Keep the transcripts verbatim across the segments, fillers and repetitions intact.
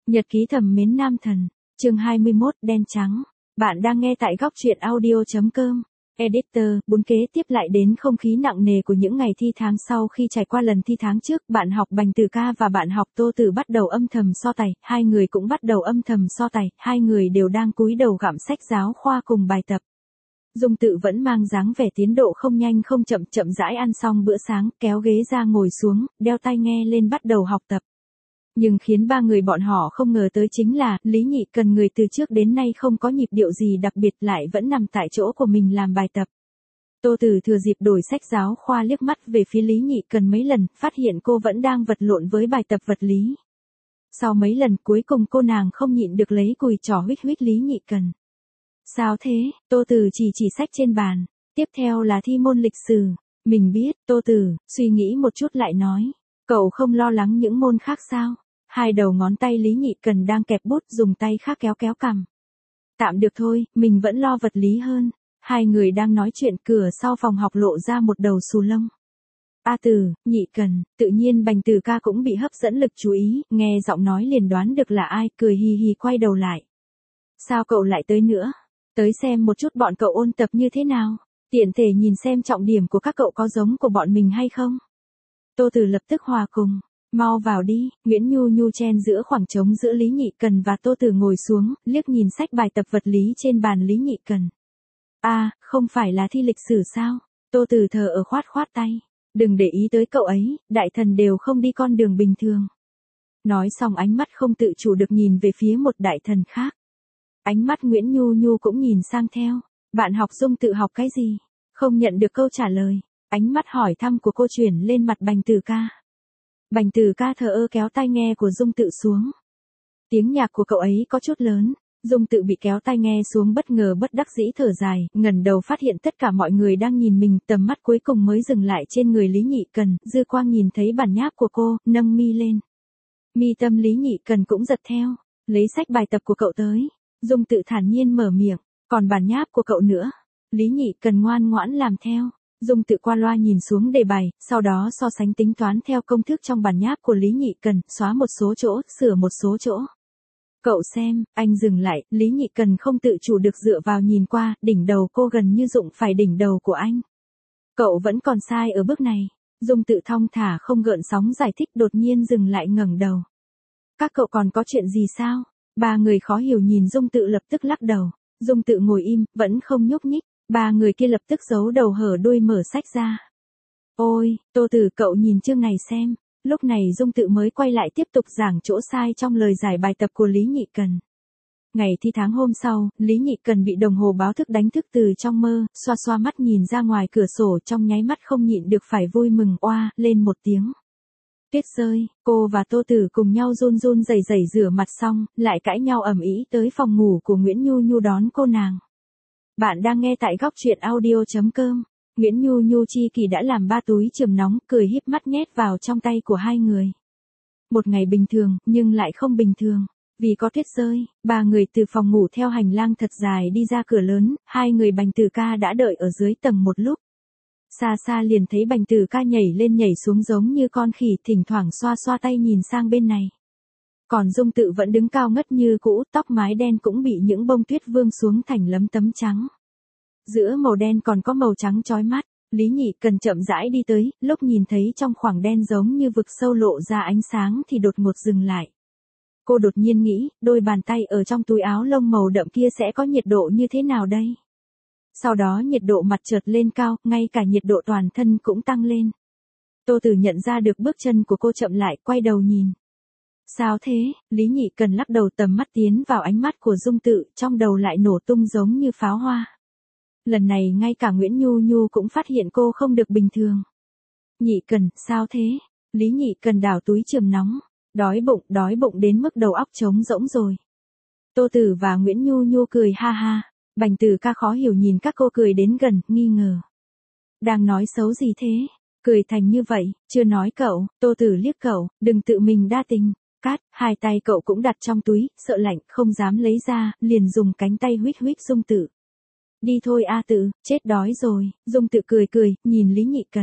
Nhật ký thầm mến nam thần, chương hai mươi mốt, đen trắng. Bạn đang nghe tại góc truyện audio chấm com. Editor, bốn kế tiếp lại đến không khí nặng nề của những ngày thi tháng sau khi trải qua lần thi tháng trước, bạn học Bành Tử Ca và bạn học Tô Tử bắt đầu âm thầm so tài, hai người cũng bắt đầu âm thầm so tài, hai người đều đang cúi đầu gặm sách giáo khoa cùng bài tập. Dung Tự vẫn mang dáng vẻ tiến độ không nhanh không chậm, chậm rãi ăn xong bữa sáng, kéo ghế ra ngồi xuống, đeo tai nghe lên bắt đầu học tập. Nhưng khiến ba người bọn họ không ngờ tới chính là, Lý Nhị Cần người từ trước đến nay không có nhịp điệu gì đặc biệt lại vẫn nằm tại chỗ của mình làm bài tập. Tô Tử thừa dịp đổi sách giáo khoa liếc mắt về phía Lý Nhị Cần mấy lần, phát hiện cô vẫn đang vật lộn với bài tập vật lý. Sau mấy lần cuối cùng cô nàng không nhịn được lấy cùi trỏ huých huých Lý Nhị Cần. Sao thế? Tô Tử chỉ chỉ sách trên bàn. Tiếp theo là thi môn lịch sử. Mình biết, Tô Tử, suy nghĩ một chút lại nói. Cậu không lo lắng những môn khác sao? Hai đầu ngón tay Lý Nhị Cần đang kẹp bút dùng tay khác kéo kéo cằm. Tạm được thôi, mình vẫn lo vật lý hơn. Hai người đang nói chuyện cửa sau phòng học lộ ra một đầu xù lông. A Tử, Nhị Cần, tự nhiên Bành Tử Ca cũng bị hấp dẫn lực chú ý, nghe giọng nói liền đoán được là ai, cười hì hì quay đầu lại. Sao cậu lại tới nữa? Tới xem một chút bọn cậu ôn tập như thế nào, tiện thể nhìn xem trọng điểm của các cậu có giống của bọn mình hay không. Tô Tử lập tức hòa cùng. Mau vào đi, Nguyễn Nhu Nhu chen giữa khoảng trống giữa Lý Nhị Cần và Tô Tử ngồi xuống, liếc nhìn sách bài tập vật lý trên bàn Lý Nhị Cần. A, à, không phải là thi lịch sử sao? Tô Tử thờ ở khoát khoát tay. Đừng để ý tới cậu ấy, đại thần đều không đi con đường bình thường. Nói xong ánh mắt không tự chủ được nhìn về phía một đại thần khác. Ánh mắt Nguyễn Nhu Nhu cũng nhìn sang theo. Bạn học Dung Tự học cái gì? Không nhận được câu trả lời. Ánh mắt hỏi thăm của cô chuyển lên mặt Bành Tử Ca. Bành Tử Ca thờ ơ kéo tai nghe của Dung Tự xuống. Tiếng nhạc của cậu ấy có chút lớn. Dung Tự bị kéo tai nghe xuống bất ngờ bất đắc dĩ thở dài, ngẩng đầu phát hiện tất cả mọi người đang nhìn mình, tầm mắt cuối cùng mới dừng lại trên người Lý Nhị Cần, dư quang nhìn thấy bản nháp của cô, nâng mi lên. Mi tâm Lý Nhị Cần cũng giật theo, lấy sách bài tập của cậu tới. Dung Tự thản nhiên mở miệng, còn bản nháp của cậu nữa. Lý Nhị Cần ngoan ngoãn làm theo. Dung Tự qua loa nhìn xuống đề bài, sau đó so sánh tính toán theo công thức trong bản nháp của Lý Nhị Cần, xóa một số chỗ, sửa một số chỗ. Cậu xem, anh dừng lại, Lý Nhị Cần không tự chủ được dựa vào nhìn qua, đỉnh đầu cô gần như đụng phải đỉnh đầu của anh. Cậu vẫn còn sai ở bước này. Dung Tự thong thả không gợn sóng giải thích, đột nhiên dừng lại ngẩng đầu. Các cậu còn có chuyện gì sao? Ba người khó hiểu nhìn Dung Tự lập tức lắc đầu. Dung Tự ngồi im, vẫn không nhúc nhích. Ba người kia lập tức giấu đầu hở đuôi mở sách ra. Ôi, Tô Tử cậu nhìn chương này xem. Lúc này Dung Tự mới quay lại tiếp tục giảng chỗ sai trong lời giải bài tập của Lý Nhị Cần. Ngày thi tháng hôm sau, Lý Nhị Cần bị đồng hồ báo thức đánh thức từ trong mơ, xoa xoa mắt nhìn ra ngoài cửa sổ trong nháy mắt không nhịn được phải vui mừng oa lên một tiếng. Tuyết rơi, cô và Tô Tử cùng nhau run run rẩy rẩy rửa mặt xong, lại cãi nhau ầm ĩ tới phòng ngủ của Nguyễn Nhu Nhu đón cô nàng. Bạn đang nghe tại góc truyện audio chấm com. Nguyễn Nhu Nhu chi kỳ đã làm ba túi chườm nóng, cười híp mắt nhét vào trong tay của hai người. Một ngày bình thường, nhưng lại không bình thường. Vì có tuyết rơi, ba người từ phòng ngủ theo hành lang thật dài đi ra cửa lớn, hai người Bành Tử Ca đã đợi ở dưới tầng một lúc. Xa xa liền thấy Bành Tử Ca nhảy lên nhảy xuống giống như con khỉ, thỉnh thoảng xoa xoa tay nhìn sang bên này. Còn Dung Tự vẫn đứng cao ngất như cũ, tóc mái đen cũng bị những bông tuyết vương xuống thành lấm tấm trắng. Giữa màu đen còn có màu trắng chói mắt. Lý Nhị Cần chậm rãi đi tới, lúc nhìn thấy trong khoảng đen giống như vực sâu lộ ra ánh sáng thì đột ngột dừng lại. Cô đột nhiên nghĩ, đôi bàn tay ở trong túi áo lông màu đậm kia sẽ có nhiệt độ như thế nào đây? Sau đó nhiệt độ mặt chợt lên cao, ngay cả nhiệt độ toàn thân cũng tăng lên. Tô Tử nhận ra được bước chân của cô chậm lại, quay đầu nhìn. Sao thế? Lý Nhị Cần lắc đầu, tầm mắt tiến vào ánh mắt của Dung Tự, trong đầu lại nổ tung giống như pháo hoa. Lần này ngay cả Nguyễn Nhu Nhu cũng phát hiện cô không được bình thường. Nhị Cần, sao thế? Lý Nhị Cần đảo túi chườm nóng. Đói bụng, đói bụng đến mức đầu óc trống rỗng rồi. Tô Tử và Nguyễn Nhu Nhu cười ha ha. Bành Tử Ca khó hiểu nhìn các cô cười đến gần, nghi ngờ. Đang nói xấu gì thế? Cười thành như vậy, chưa nói cậu. Tô Tử liếc cậu, đừng tự mình đa tình. Cát, hai tay cậu cũng đặt trong túi, sợ lạnh, không dám lấy ra, liền dùng cánh tay huých huých Dung Tự. Đi thôi A Tự, chết đói rồi. Dung Tự cười cười, nhìn Lý Nhị Cần.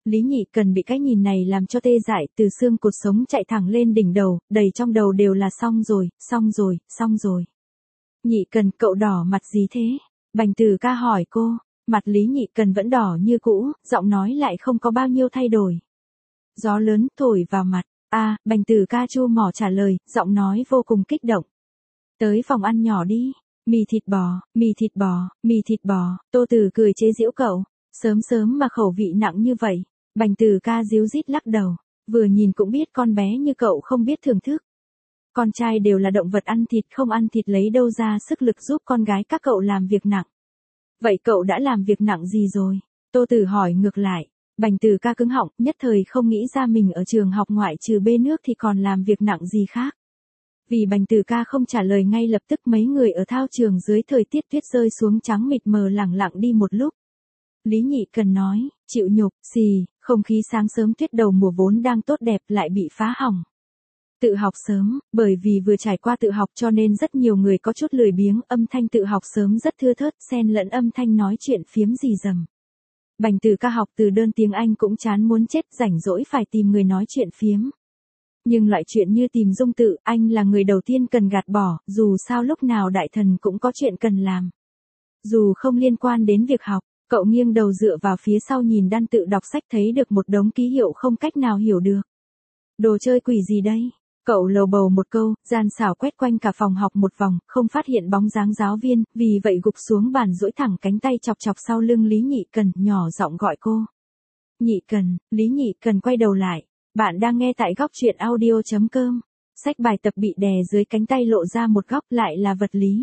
Lý Nhị Cần bị cái nhìn này làm cho tê dại, từ xương cột sống chạy thẳng lên đỉnh đầu, đầy trong đầu đều là xong rồi, xong rồi, xong rồi. Nhị Cần, cậu đỏ mặt gì thế? Bành Từ Ca hỏi cô, mặt Lý Nhị Cần vẫn đỏ như cũ, giọng nói lại không có bao nhiêu thay đổi. Gió lớn thổi vào mặt, a, à, Bành Từ Ca chu mỏ trả lời, giọng nói vô cùng kích động. Tới phòng ăn nhỏ đi, mì thịt bò, mì thịt bò, mì thịt bò, Tô Từ cười chế giễu cậu, sớm sớm mà khẩu vị nặng như vậy. Bành Từ Ca díu dít lắc đầu, vừa nhìn cũng biết con bé như cậu không biết thưởng thức. Con trai đều là động vật ăn thịt, không ăn thịt lấy đâu ra sức lực giúp con gái các cậu làm việc nặng. Vậy cậu đã làm việc nặng gì rồi? Tô Từ hỏi ngược lại. Bành Từ Ca cứng họng, nhất thời không nghĩ ra mình ở trường học ngoại trừ bê nước thì còn làm việc nặng gì khác. Vì Bành Từ Ca không trả lời ngay lập tức, mấy người ở thao trường dưới thời tiết tuyết rơi xuống trắng mịt mờ lẳng lặng đi một lúc. Lý Nhị Cần nói, chịu nhục, xì, không khí sáng sớm tuyết đầu mùa vốn đang tốt đẹp lại bị phá hỏng. Tự học sớm, bởi vì vừa trải qua tự học cho nên rất nhiều người có chút lười biếng, âm thanh tự học sớm rất thưa thớt, xen lẫn âm thanh nói chuyện phiếm rì rầm. Bành Từ Ca học từ đơn tiếng Anh cũng chán muốn chết, rảnh rỗi phải tìm người nói chuyện phiếm. Nhưng loại chuyện như tìm dung tự, anh là người đầu tiên cần gạt bỏ, dù sao lúc nào đại thần cũng có chuyện cần làm. Dù không liên quan đến việc học, cậu nghiêng đầu dựa vào phía sau nhìn đan tự đọc sách, thấy được một đống ký hiệu không cách nào hiểu được. Đồ chơi quỷ gì đây? Cậu lầu bầu một câu, gian xảo quét quanh cả phòng học một vòng, không phát hiện bóng dáng giáo viên, vì vậy gục xuống bàn duỗi thẳng cánh tay chọc chọc sau lưng Lý Nhị Cần, nhỏ giọng gọi cô. Nhị Cần, Lý Nhị Cần quay đầu lại. Bạn đang nghe tại góc truyện audio chấm com. Sách bài tập bị đè dưới cánh tay lộ ra một góc, lại là vật lý.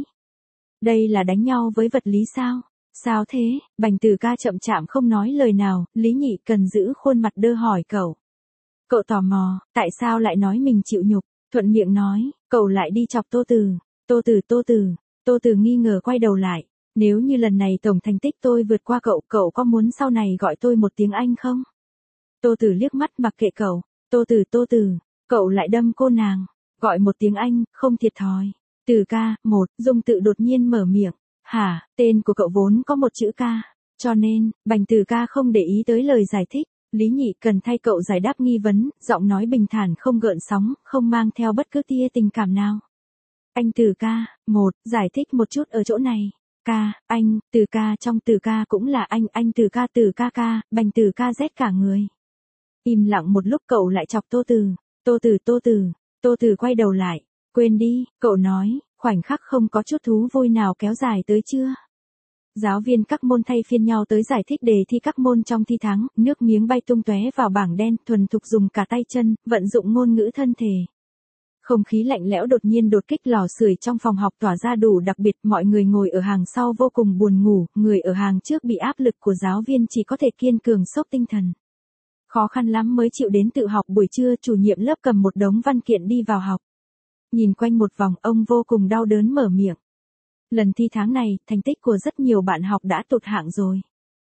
Đây là đánh nhau với vật lý sao? Sao thế? Bành Từ Ca chậm chạm không nói lời nào, Lý Nhị Cần giữ khuôn mặt đơ hỏi cậu. Cậu tò mò, tại sao lại nói mình chịu nhục, thuận miệng nói, cậu lại đi chọc Tô Từ. Tô Từ, Tô Từ, Tô Từ nghi ngờ quay đầu lại. Nếu như lần này tổng thành tích tôi vượt qua cậu, cậu có muốn sau này gọi tôi một tiếng Anh không? Tô Từ liếc mắt mặc kệ cậu. Tô Từ, Tô Từ, cậu lại đâm cô nàng. Gọi một tiếng Anh, không thiệt thòi. Từ Ca, một, Dung Tự đột nhiên mở miệng. Hả, tên của cậu vốn có một chữ Ca. Cho nên, Bành Từ Ca không để ý tới lời giải thích. Lý Nhị Cần thay cậu giải đáp nghi vấn, giọng nói bình thản không gợn sóng, không mang theo bất cứ tia tình cảm nào. Anh Từ Ca, một, giải thích một chút ở chỗ này. Ca, anh, Từ Ca trong Từ Ca cũng là anh, anh Từ Ca, Từ Ca Ca, Bành Từ Ca rét cả người. Im lặng một lúc cậu lại chọc Tô Từ. Tô Từ, Tô Từ, Tô Từ quay đầu lại. Quên đi, cậu nói, khoảnh khắc không có chút thú vui nào kéo dài tới chưa? Giáo viên các môn thay phiên nhau tới giải thích đề thi các môn trong thi tháng, nước miếng bay tung tóe vào bảng đen, thuần thục dùng cả tay chân, vận dụng ngôn ngữ thân thể. Không khí lạnh lẽo đột nhiên đột kích, lò sưởi trong phòng học tỏa ra đủ đặc biệt, mọi người ngồi ở hàng sau vô cùng buồn ngủ, người ở hàng trước bị áp lực của giáo viên chỉ có thể kiên cường xốc tinh thần. Khó khăn lắm mới chịu đến tự học. Buổi trưa chủ nhiệm lớp cầm một đống văn kiện đi vào học. Nhìn quanh một vòng, ông vô cùng đau đớn mở miệng. Lần thi tháng này, thành tích của rất nhiều bạn học đã tụt hạng rồi.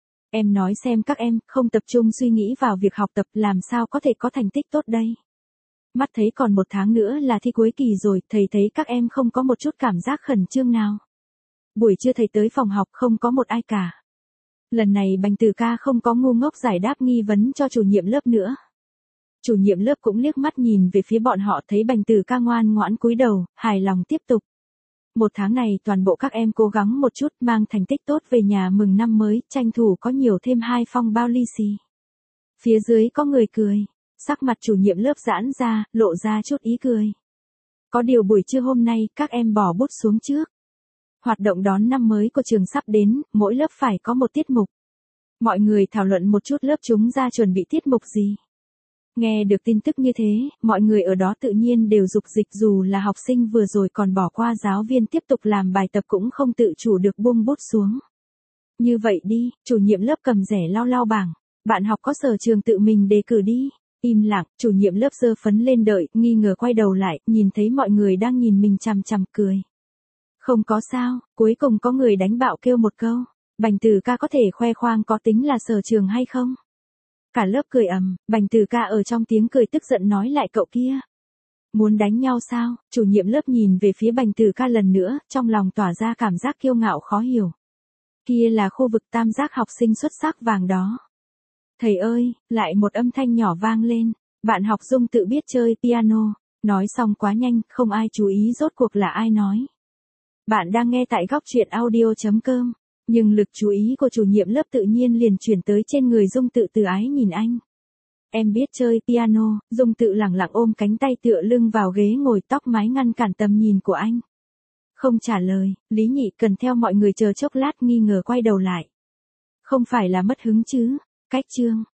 Em nói xem, các em không tập trung suy nghĩ vào việc học tập, làm sao có thể có thành tích tốt đây? Mắt thấy còn một tháng nữa là thi cuối kỳ rồi, thầy thấy các em không có một chút cảm giác khẩn trương nào. Buổi trưa thầy tới phòng học không có một ai cả. Lần này Bành Từ Ca không có ngu ngốc giải đáp nghi vấn cho chủ nhiệm lớp nữa. Chủ nhiệm lớp cũng liếc mắt nhìn về phía bọn họ, thấy Bành Từ Ca ngoan ngoãn cúi đầu, hài lòng tiếp tục. Một tháng này toàn bộ các em cố gắng một chút, mang thành tích tốt về nhà mừng năm mới, tranh thủ có nhiều thêm hai phong bao lì xì. Phía dưới có người cười, sắc mặt chủ nhiệm lớp giãn ra, lộ ra chút ý cười. Có điều buổi trưa hôm nay các em bỏ bút xuống trước. Hoạt động đón năm mới của trường sắp đến, mỗi lớp phải có một tiết mục. Mọi người thảo luận một chút lớp chúng ra chuẩn bị tiết mục gì. Nghe được tin tức như thế, mọi người ở đó tự nhiên đều dục dịch, dù là học sinh vừa rồi còn bỏ qua giáo viên tiếp tục làm bài tập cũng không tự chủ được buông bút xuống. Như vậy đi, chủ nhiệm lớp cầm rẻ lau lau bảng. Bạn học có sở trường tự mình đề cử đi. Im lặng, chủ nhiệm lớp giơ phấn lên đợi, nghi ngờ quay đầu lại, nhìn thấy mọi người đang nhìn mình chằm chằm cười. Không có sao, cuối cùng có người đánh bạo kêu một câu. Bành Từ Ca có thể khoe khoang có tính là sở trường hay không? Cả lớp cười ầm, Bành Từ Ca ở trong tiếng cười tức giận nói lại cậu kia. Muốn đánh nhau sao? Chủ nhiệm lớp nhìn về phía Bành Từ Ca lần nữa, trong lòng tỏa ra cảm giác kiêu ngạo khó hiểu. Kia là khu vực tam giác học sinh xuất sắc vàng đó. Thầy ơi, lại một âm thanh nhỏ vang lên. Bạn học Dung tự biết chơi piano. Nói xong quá nhanh, không ai chú ý rốt cuộc là ai nói. Bạn đang nghe tại góc truyện audio.com. Nhưng lực chú ý của chủ nhiệm lớp tự nhiên liền chuyển tới trên người Dung tự từ ái nhìn anh. Em biết chơi piano, Dung tự lẳng lặng ôm cánh tay tựa lưng vào ghế ngồi, tóc mái ngăn cản tầm nhìn của anh. Không trả lời, Lý Nhị cần theo mọi người chờ chốc lát nghi ngờ quay đầu lại. Không phải là mất hứng chứ, cách chương.